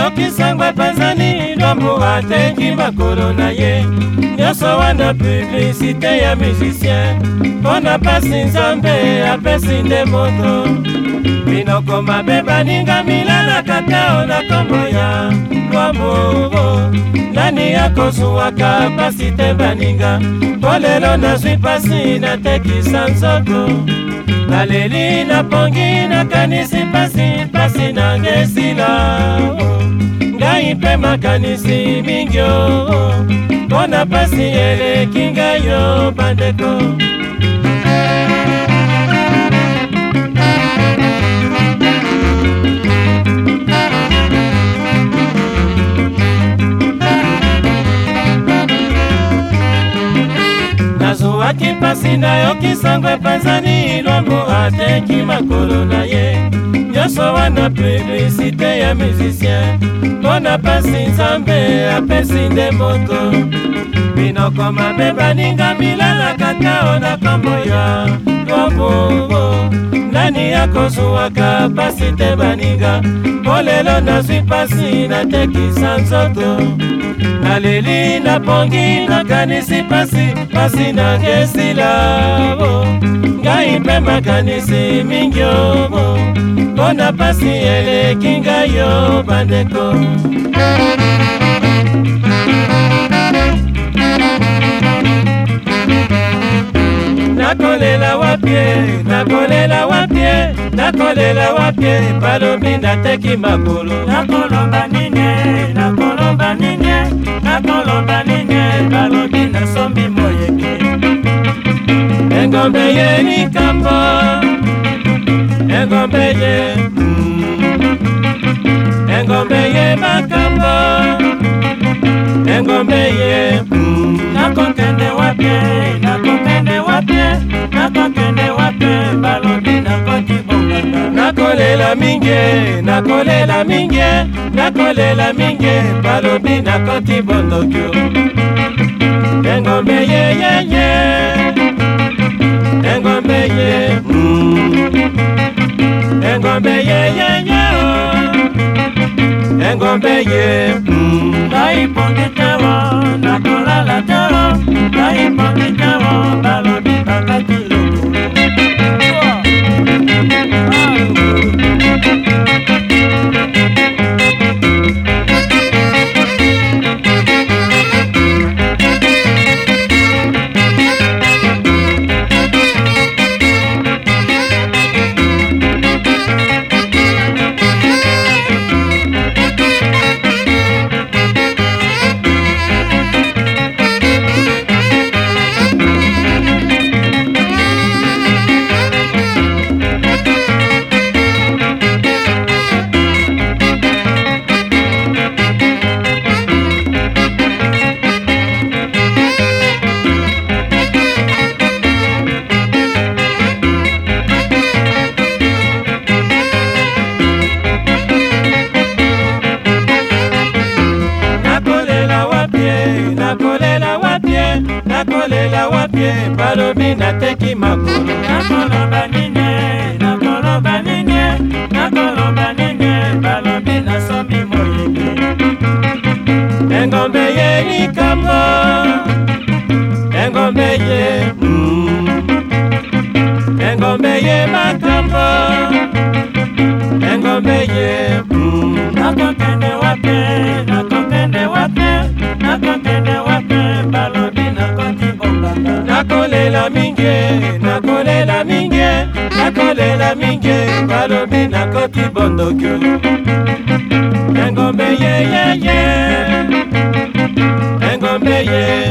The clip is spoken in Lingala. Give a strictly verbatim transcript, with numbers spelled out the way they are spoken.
yokisangwa panzani lwambo ateki makolo na ye nyonso wana publicité ya musicien mpona pasi nzambe apesi nde moto minoko mabe baninga milalaka tao na kombo ya lwambo nani akozwaka pasi te baninga mpo lelo nazwi pasi natekisa nzoto naleli napongi nakanisi pasi pasi nange esila ngai mpe makanisi mingi mpona pasi eleki ngai yo bandeko nazuwaki pasi nayokisangwe panzani lwambo ateki makolo na ye nyonso wana publicité ya musicien mpona pasi nzambe apesi nde moto minoko mabe baninga milalaka tao na kombo ya lwambo nani akozwaka pasi te baninga mpo lelo nazwi pasi natekisa nzoto naleli napongi nakanisi pasi pasi nange esila ngai mpe makanisi mingi mpona pasi eleki ngai yo bandeko nakolela wapie nakolela wapie nakolela wapie balobi nateki makolo nakolomba nini nakolomba nini nakolomba nini balobi nasombi moyeke engombe ye likambo engombe ye engombe ye makambo engombe ye nakokende wapie nakokende wapie nakokende wapie balobi nakoti bonganga nakolela mingi nakolela mingi nakolela mingi balobi nakoti bondokyo engombe ye ye ye engombe ye engombe ye ye ye engombe ye naipongi tewo nakolala tewo naipongi tewo balobi bakati nakolela wapie nakolela wapie balobi nateki makolo nakolomba nini nakolomba nini nakolomba nini balobi nasombi moyeke engombe ye likambo engombe ye engombe ye makambo engombe ye nakokende wapie nakokende wapie nakokende wapie balobi nakoti bonganga nakolela mingi nakolela mingi nakolela mingi balobi nakoti bondokyo engombe ye ye ye engombe ye